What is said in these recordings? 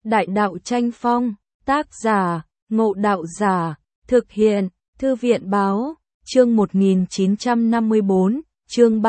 Đại đạo tranh phong, tác giả, Ngộ Đạo Giả, thực hiện, Thư viện báo, chương 1954, chương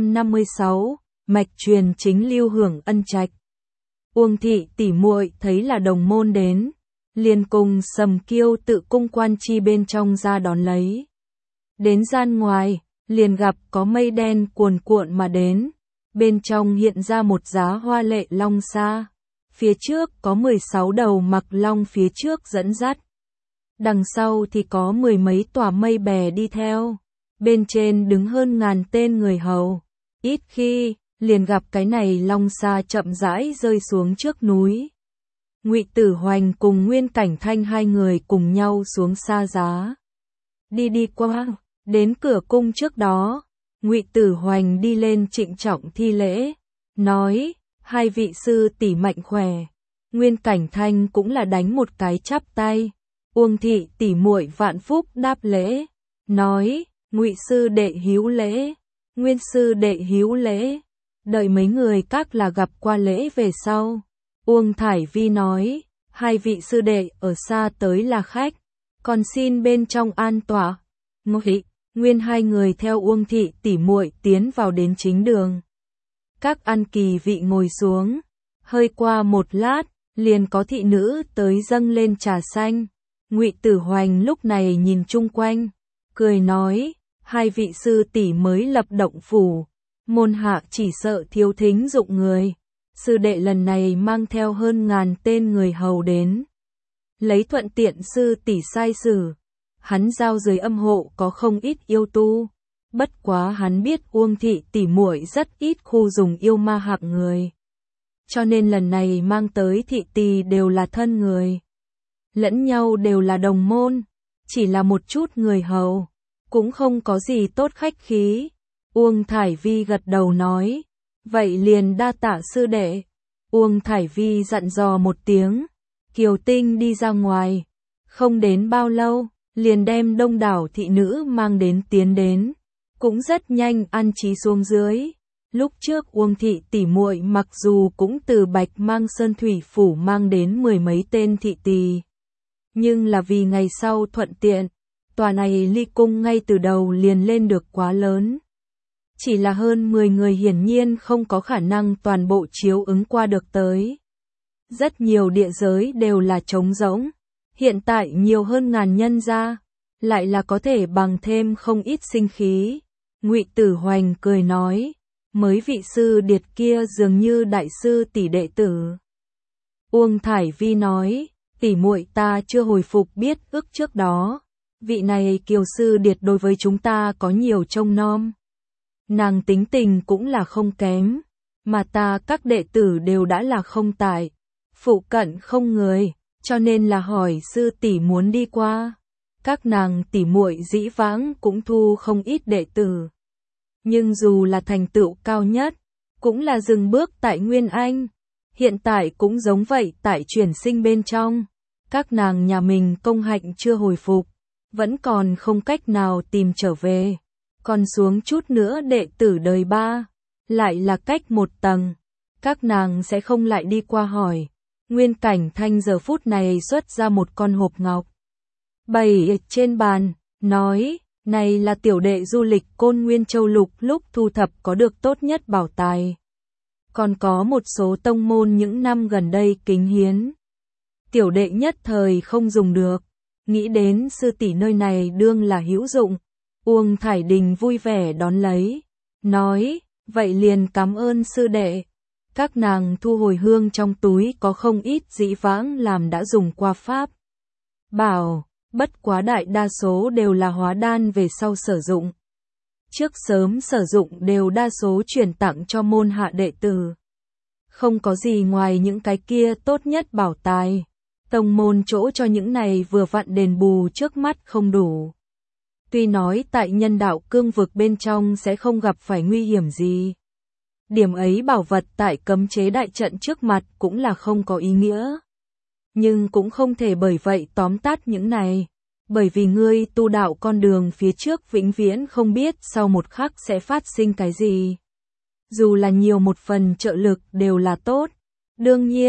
356, mạch truyền chính lưu hưởng ân trạch. Uông thị tỷ muội thấy là đồng môn đến, liền cùng Sầm Kiêu tự cung quan chi bên trong ra đón lấy. Đến gian ngoài, liền gặp có mây đen cuồn cuộn mà đến, bên trong hiện ra một giá hoa lệ long sa. Phía trước có 16 đầu mặc long phía trước dẫn dắt. Đằng sau thì có mười mấy tòa mây bè đi theo. Bên trên đứng hơn ngàn tên người hầu. Ít khi, liền gặp cái này long sa chậm rãi rơi xuống trước núi. Ngụy Tử Hoành cùng Nguyên Cảnh Thanh hai người cùng nhau xuống xa giá. Đi qua, đến cửa cung trước đó, Ngụy Tử Hoành đi lên trịnh trọng thi lễ, nói: hai vị sư tỷ mạnh khỏe. Nguyên Cảnh Thanh cũng là đánh một cái chắp tay. Uông thị tỷ muội vạn phúc đáp lễ, nói: Ngụy sư đệ hiếu lễ, Nguyên sư đệ hiếu lễ. Đợi mấy người các là gặp qua lễ về sau. Uông Thải Vi nói: hai vị sư đệ ở xa tới là khách, còn xin bên trong an tọa. Ngụy, Nguyên hai người theo Uông thị tỷ muội tiến vào đến chính đường. Các ăn kỳ vị ngồi xuống, hơi qua một lát, liền có thị nữ tới dâng lên trà xanh. Ngụy Tử Hoành lúc này nhìn chung quanh, cười nói: hai vị sư tỷ mới lập động phủ, môn hạ chỉ sợ thiếu thính dụng người. Sư đệ lần này mang theo hơn ngàn tên người hầu đến, lấy thuận tiện sư tỷ sai sử. Hắn giao dưới âm hộ có không ít yêu tu. Bất quá hắn biết Uông thị tỷ muội rất ít khu dùng yêu ma hạng người, cho nên lần này mang tới thị tỳ đều là thân người, lẫn nhau đều là đồng môn, chỉ là một chút người hầu, cũng không có gì tốt khách khí. Uông Thải Vi gật đầu nói: vậy liền đa tạ sư đệ. Uông Thải Vi dặn dò một tiếng, Kiều Tinh đi ra ngoài, không đến bao lâu, liền đem đông đảo thị nữ mang đến tiến đến. Cũng rất nhanh an trí xuống dưới. Lúc trước Uông thị tỷ muội mặc dù cũng từ Bạch Mang Sơn Thủy phủ mang đến mười mấy tên thị tỳ, nhưng là vì ngày sau thuận tiện, tòa này ly cung ngay từ đầu liền lên được quá lớn. Chỉ là hơn 10 người hiển nhiên không có khả năng toàn bộ chiếu ứng qua được tới. Rất nhiều địa giới đều là trống rỗng, hiện tại nhiều hơn ngàn nhân ra, lại là có thể bằng thêm không ít sinh khí. Ngụy Tử Hoành cười nói: mới vị sư điệt kia dường như đại sư tỷ đệ tử. Uông Thải Vi nói: tỷ muội ta chưa hồi phục biết ước trước đó, vị này Kiều sư điệt đối với chúng ta có nhiều trông nom. Nàng tính tình cũng là không kém, mà ta các đệ tử đều đã là không tại, phụ cận không người, cho nên là hỏi sư tỷ muốn đi qua. Các nàng tỷ muội dĩ vãng cũng thu không ít đệ tử, nhưng dù là thành tựu cao nhất, cũng là dừng bước tại Nguyên Anh. Hiện tại cũng giống vậy, tại chuyển sinh bên trong, các nàng nhà mình công hạnh chưa hồi phục, vẫn còn không cách nào tìm trở về, còn xuống chút nữa đệ tử đời ba, lại là cách một tầng, các nàng sẽ không lại đi qua hỏi. Nguyên Cảnh Thanh giờ phút này xuất ra một con hộp ngọc, bày trên bàn, nói: này là tiểu đệ du lịch Côn Nguyên Châu Lục lúc thu thập có được tốt nhất bảo tài. Còn có một số tông môn những năm gần đây kính hiến. Tiểu đệ nhất thời không dùng được, nghĩ đến sư tỷ nơi này đương là hữu dụng. Uông Thải Đình vui vẻ đón lấy, nói: vậy liền cảm ơn sư đệ. Các nàng thu hồi hương trong túi có không ít dĩ vãng làm đã dùng qua pháp bảo. Bất quá đại đa số đều là hóa đan về sau sử dụng. Trước sớm sử dụng đều đa số chuyển tặng cho môn hạ đệ tử. Không có gì ngoài những cái kia tốt nhất bảo tài. Tông môn chỗ cho những này vừa vặn đền bù trước mắt không đủ. Tuy nói tại nhân đạo cương vực bên trong sẽ không gặp phải nguy hiểm gì. Điểm ấy bảo vật tại cấm chế đại trận trước mặt cũng là không có ý nghĩa. Nhưng cũng không thể bởi vậy tóm tắt những này, bởi vì ngươi tu đạo con đường phía trước vĩnh viễn không biết sau một khắc sẽ phát sinh cái gì. Dù là nhiều một phần trợ lực đều là tốt. Đương nhiên,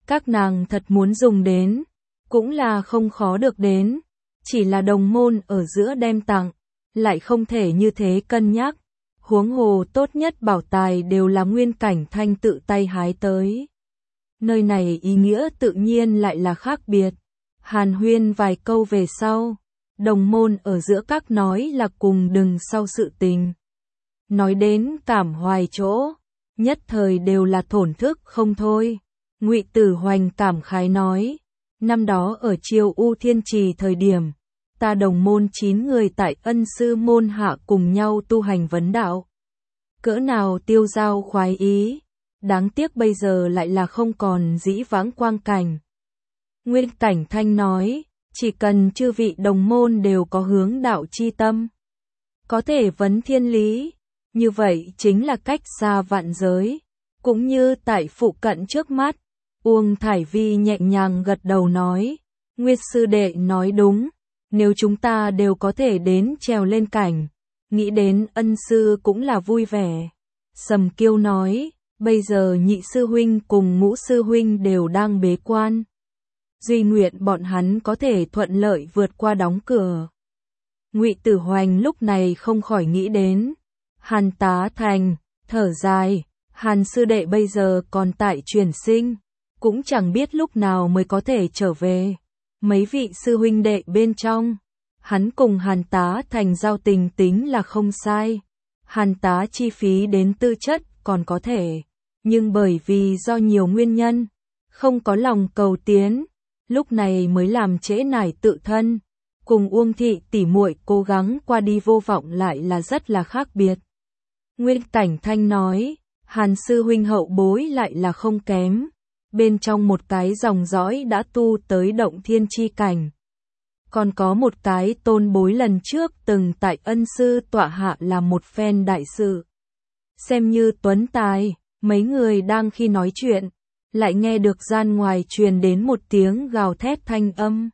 các nàng thật muốn dùng đến, cũng là không khó được đến, chỉ là đồng môn ở giữa đem tặng, lại không thể như thế cân nhắc, huống hồ tốt nhất bảo tài đều là Nguyên Cảnh Thanh tự tay hái tới. Nơi này ý nghĩa tự nhiên lại là khác biệt. Hàn huyên vài câu về sau, đồng môn ở giữa các nói là cùng đừng sau sự tình. Nói đến cảm hoài chỗ, nhất thời đều là thổn thức không thôi. Ngụy Tử Hoành cảm khái nói, năm đó ở Triều U Thiên Trì thời điểm, ta đồng môn 9 người tại Ân Sư môn hạ cùng nhau tu hành vấn đạo. Cỡ nào tiêu dao khoái ý, đáng tiếc bây giờ lại là không còn dĩ vãng quang cảnh. Nguyên Cảnh Thanh nói, chỉ cần chư vị đồng môn đều có hướng đạo chi tâm, có thể vấn thiên lý, như vậy chính là cách xa vạn giới, cũng như tại phụ cận trước mắt. Uông Thải Vi nhẹ nhàng gật đầu nói, Nguyệt sư đệ nói đúng, nếu chúng ta đều có thể đến trèo lên cảnh, nghĩ đến Ân sư cũng là vui vẻ. Sầm Kiêu nói, bây giờ Nhị sư huynh cùng Ngũ sư huynh đều đang bế quan, duy nguyện bọn hắn có thể thuận lợi vượt qua đóng cửa. Ngụy Tử Hoành lúc này không khỏi nghĩ đến Hàn Tá Thành, thở dài, Hàn sư đệ bây giờ còn tại truyền sinh, cũng chẳng biết lúc nào mới có thể trở về. Mấy vị sư huynh đệ bên trong, hắn cùng Hàn Tá Thành giao tình tính là không sai. Hàn Tá chi phí đến tư chất còn có thể, nhưng bởi vì do nhiều nguyên nhân, không có lòng cầu tiến, lúc này mới làm trễ nải tự thân. Cùng Uông thị tỉ muội cố gắng qua đi vô vọng lại là rất là khác biệt. Nguyên Cảnh Thanh nói, Hàn sư huynh hậu bối lại là không kém, bên trong một cái dòng dõi đã tu tới động thiên chi cảnh. Còn có một cái tôn bối lần trước từng tại Ân sư tọa hạ là một phen đại sự. Xem như tuấn tài, mấy người đang khi nói chuyện, lại nghe được gian ngoài truyền đến một tiếng gào thét thanh âm.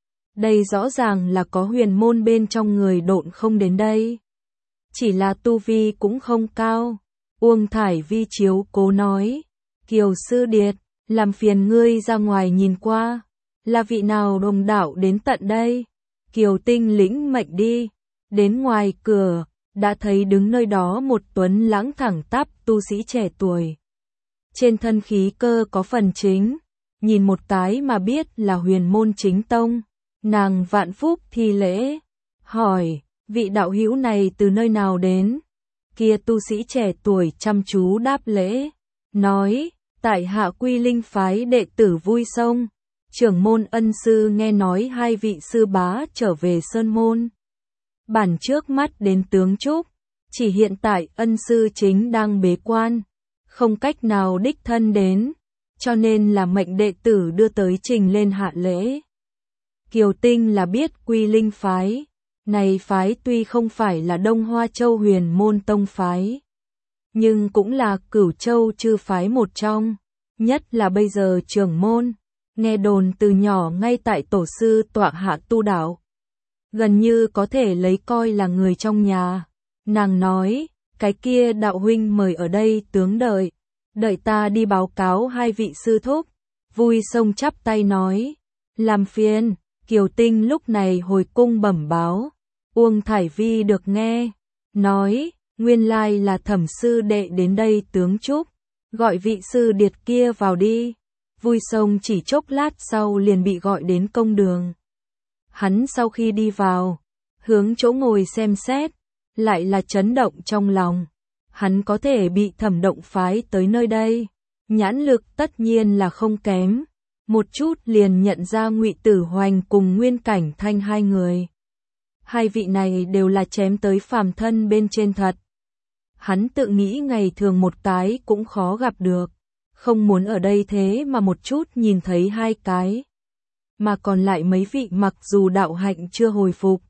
Đây rõ ràng là có huyền môn bên trong người độn không đến đây. Chỉ là tu vi cũng không cao. Uông Thải Vi chiếu cố nói, Kiều sư điệt, làm phiền ngươi ra ngoài nhìn qua, là vị nào đồng đạo đến tận đây. Kiều Tinh lĩnh mệnh đi, đến ngoài cửa, đã thấy đứng nơi đó một tuấn lãng thẳng tắp tu sĩ trẻ tuổi. Trên thân khí cơ có phần chính, nhìn một cái mà biết là huyền môn chính tông. Nàng vạn phúc thi lễ, hỏi, vị đạo hữu này từ nơi nào đến? Kia tu sĩ trẻ tuổi chăm chú đáp lễ, nói, tại hạ Quy Linh phái đệ tử Vui Sông, trưởng môn Ân sư nghe nói hai vị sư bá trở về Sơn môn. Bản trước mắt đến tướng chúc, chỉ hiện tại Ân sư chính đang bế quan, không cách nào đích thân đến, cho nên là mệnh đệ tử đưa tới trình lên hạ lễ. Kiều Tinh là biết Quy Linh phái, này phái tuy không phải là Đông Hoa Châu huyền môn tông phái, nhưng cũng là Cửu Châu chư phái một trong, nhất là bây giờ trưởng môn, nghe đồn từ nhỏ ngay tại tổ sư tọa hạ tu đạo, gần như có thể lấy coi là người trong nhà. Nàng nói, cái kia đạo huynh mời ở đây tướng đợi, đợi ta đi báo cáo hai vị sư thúc. Vui Sông chắp tay nói, làm phiền. Kiều Tinh lúc này hồi cung bẩm báo, Uông Thải Vi được nghe, nói, nguyên lai là Thẩm sư đệ đến đây tướng chúc, gọi vị sư điệt kia vào đi. Vui Sông chỉ chốc lát sau liền bị gọi đến công đường. Hắn sau khi đi vào, hướng chỗ ngồi xem xét, lại là chấn động trong lòng. Hắn có thể bị Thẩm động phái tới nơi đây, nhãn lực tất nhiên là không kém. Một chút liền nhận ra Ngụy Tử Hoành cùng Nguyên Cảnh Thanh hai người. Hai vị này đều là chém tới phàm thân bên trên thật. Hắn tự nghĩ ngày thường một cái cũng khó gặp được, không muốn ở đây thế mà một chút nhìn thấy hai cái. Mà còn lại mấy vị mặc dù đạo hạnh chưa hồi phục,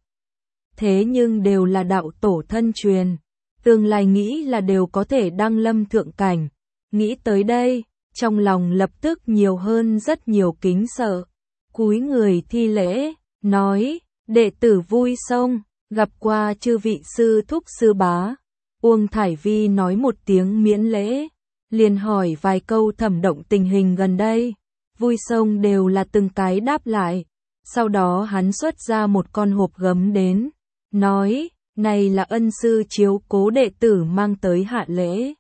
thế nhưng đều là đạo tổ thân truyền, tương lai nghĩ là đều có thể đăng lâm thượng cảnh. Nghĩ tới đây, trong lòng lập tức nhiều hơn rất nhiều kính sợ, cúi người thi lễ, nói, đệ tử Vui Sông, gặp qua chư vị sư thúc sư bá. Uông Thải Vi nói một tiếng miễn lễ, liền hỏi vài câu Thẩm động tình hình gần đây, Vui Sông đều là từng cái đáp lại. Sau đó hắn xuất ra một con hộp gấm đến, nói, này là ân sư chiếu cố đệ tử mang tới hạ lễ.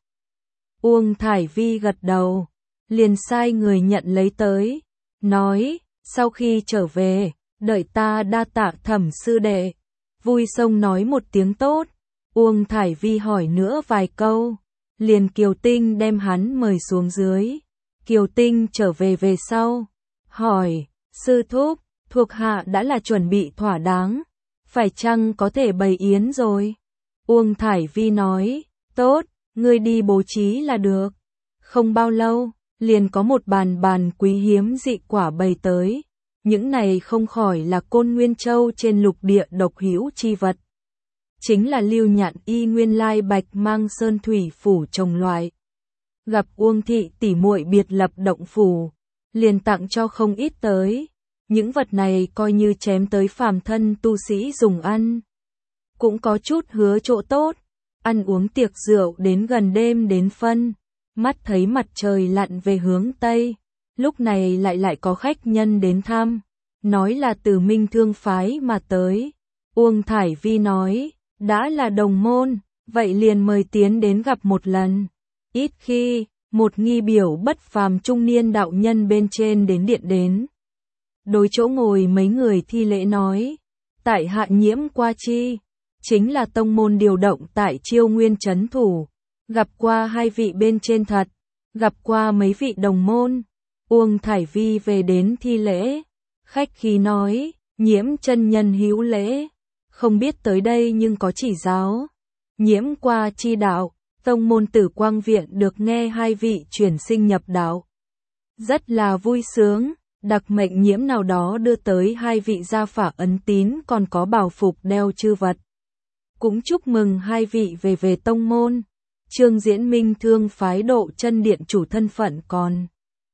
Uông Thải Vi gật đầu, liền sai người nhận lấy tới, nói, sau khi trở về, đợi ta đa tạ Thẩm sư đệ. Vui Sông nói một tiếng tốt, Uông Thải Vi hỏi nữa vài câu, liền Kiều Tinh đem hắn mời xuống dưới. Kiều Tinh trở về về sau, hỏi, sư thúc, thuộc hạ đã là chuẩn bị thỏa đáng, phải chăng có thể bày yến rồi? Uông Thải Vi nói, tốt, ngươi đi bố trí là được. Không bao lâu, liền có một bàn quý hiếm dị quả bày tới. Những này không khỏi là Côn Nguyên Châu trên lục địa độc hữu chi vật. Chính là Lưu Nhạn Y nguyên lai bạch mang sơn thủy phủ trồng loại. Gặp Uông thị tỷ muội biệt lập động phủ, liền tặng cho không ít tới. Những vật này coi như chém tới phàm thân tu sĩ dùng ăn. Cũng có chút hứa chỗ tốt, ăn uống tiệc rượu đến gần đêm đến phân, mắt thấy mặt trời lặn về hướng Tây. Lúc này lại có khách nhân đến thăm, nói là từ Minh Thương phái mà tới. Uông Thải Vi nói, đã là đồng môn, vậy liền mời tiến đến gặp một lần. Ít khi, một nghi biểu bất phàm trung niên đạo nhân bên trên đến điện đến. Đối chỗ ngồi mấy người thi lễ nói, tại hạ Nhiễm Qua Chi, chính là tông môn điều động tại Chiêu Nguyên trấn thủ, gặp qua hai vị bên trên thật, gặp qua mấy vị đồng môn. Uông Thải Vi về đến thi lễ, khách khí nói, Nhiễm chân nhân hữu lễ, không biết tới đây nhưng có chỉ giáo. Nhiễm Qua Chi đạo, tông môn Tử Quang Viện được nghe hai vị chuyển sinh nhập đạo. Rất là vui sướng, đặc mệnh nhiễm nào đó đưa tới hai vị gia phả ấn tín còn có bảo phục đeo chư vật. Cũng chúc mừng hai vị về tông môn. Trương Diễn Minh Thương phái Độ Chân Điện chủ thân phận còn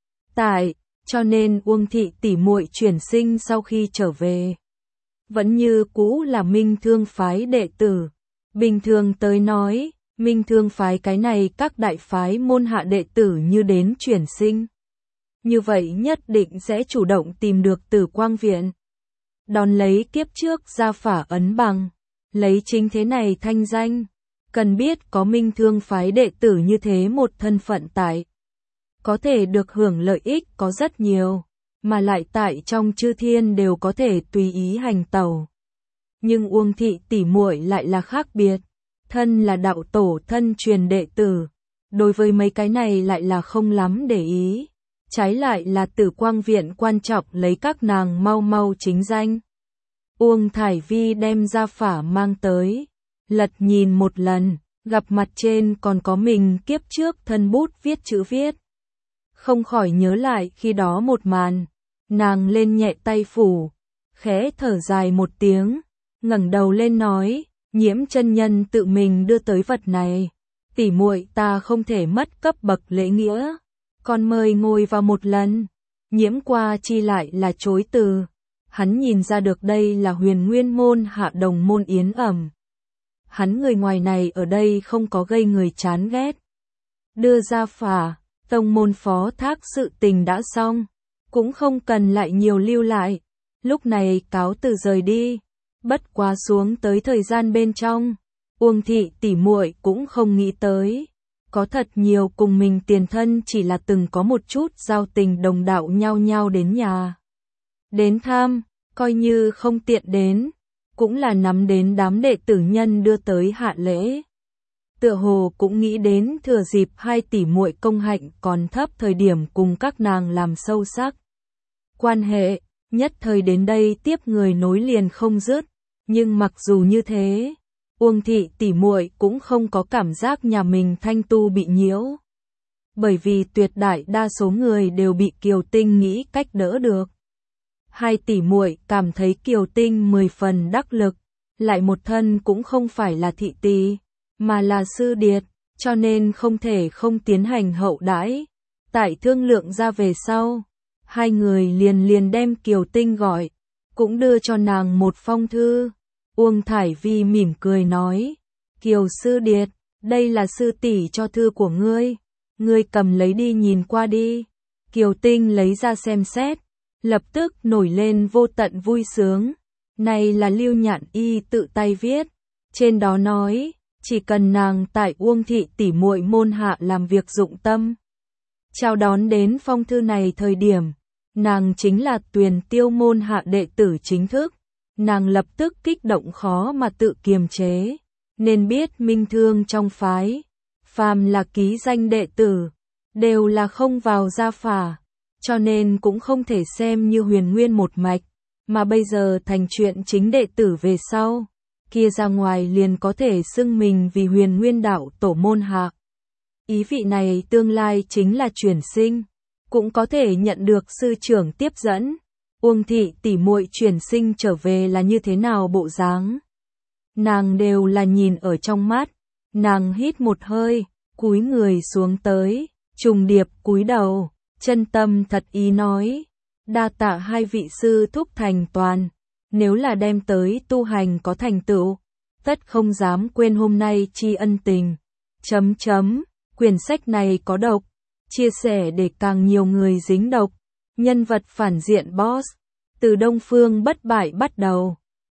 tại, cho nên Uông thị tỷ muội chuyển sinh sau khi trở về, vẫn như cũ là Minh Thương phái đệ tử. Bình thường tới nói, Minh Thương phái cái này các đại phái môn hạ đệ tử như đến chuyển sinh, như vậy nhất định sẽ chủ động tìm được Tử Quang Viện, đón lấy kiếp trước gia phả ấn bằng, lấy chính thế này thanh danh. Cần biết có Minh Thương phái đệ tử như thế một thân phận tại, có thể được hưởng lợi ích có rất nhiều, mà lại tại trong chư thiên đều có thể tùy ý hành tẩu. Nhưng Uông thị tỷ muội lại là khác biệt, thân là đạo tổ thân truyền đệ tử, đối với mấy cái này lại là không lắm để ý, trái lại là Tử Quang Viện quan trọng lấy các nàng mau chính danh. Uông Thải Vi đem gia phả mang tới, lật nhìn một lần, gặp mặt trên còn có mình kiếp trước thân bút viết chữ viết. Không khỏi nhớ lại khi đó một màn, nàng lên nhẹ tay phủ, khẽ thở dài một tiếng, ngẩng đầu lên nói, Nhiễm chân nhân tự mình đưa tới vật này, tỷ muội ta không thể mất cấp bậc lễ nghĩa, còn mời ngồi vào một lần. Nhiễm Qua Chi lại là chối từ, hắn nhìn ra được đây là Huyền Nguyên môn hạ đồng môn yến ẩm. Hắn người ngoài này ở đây không có gây người chán ghét. Đưa ra phả, tông môn phó thác sự tình đã xong, cũng không cần lại nhiều lưu lại. Lúc này cáo từ rời đi, bất quá xuống tới thời gian bên trong, Uông thị tỷ muội cũng không nghĩ tới. Có thật nhiều cùng mình tiền thân chỉ là từng có một chút giao tình đồng đạo nhau đến nhà. Đến thăm, coi như không tiện đến, cũng là nắm đến đám đệ tử nhân đưa tới hạ lễ. Tựa hồ cũng nghĩ đến thừa dịp hai tỷ muội công hạnh còn thấp thời điểm cùng các nàng làm sâu sắc quan hệ, nhất thời đến đây tiếp người nối liền không dứt. Nhưng mặc dù như thế, Uông thị tỷ muội cũng không có cảm giác nhà mình thanh tu bị nhiễu. Bởi vì tuyệt đại đa số người đều bị Kiều Tinh nghĩ cách đỡ được. Hai tỷ muội cảm thấy Kiều Tinh 10 phần đắc lực, lại một thân cũng không phải là thị tỳ, mà là sư điệt, cho nên không thể không tiến hành hậu đãi. Tại thương lượng ra về sau, hai người liền đem Kiều Tinh gọi, cũng đưa cho nàng một phong thư. Uông Thải Vi mỉm cười nói, Kiều sư điệt, đây là sư tỷ cho thư của ngươi cầm lấy đi nhìn qua đi. Kiều Tinh lấy ra xem xét, lập tức nổi lên vô tận vui sướng. Này là Lưu Nhạn Y tự tay viết, trên đó nói, chỉ cần nàng tại Uông thị tỷ muội môn hạ làm việc dụng tâm. Chào đón đến phong thư này thời điểm, nàng chính là Tuyền Tiêu môn hạ đệ tử chính thức, nàng lập tức kích động khó mà tự kiềm chế, nên biết Minh Thương trong phái, phàm là ký danh đệ tử, đều là không vào gia phả, cho nên cũng không thể xem như Huyền Nguyên một mạch, mà bây giờ thành chuyện chính đệ tử về sau, kia ra ngoài liền có thể xưng mình vì Huyền Nguyên đạo tổ môn hạ. Ý vị này tương lai chính là chuyển sinh, cũng có thể nhận được sư trưởng tiếp dẫn. Uông thị tỷ muội chuyển sinh trở về là như thế nào bộ dáng? Nàng đều là nhìn ở trong mắt, nàng hít một hơi, cúi người xuống tới, trùng điệp cúi đầu, chân tâm thật ý nói, đa tạ hai vị sư thúc thành toàn, nếu là đem tới tu hành có thành tựu, tất không dám quên hôm nay tri ân tình. Quyển sách này có độc, chia sẻ để càng nhiều người dính độc, nhân vật phản diện boss, từ Đông Phương Bất Bại bắt đầu.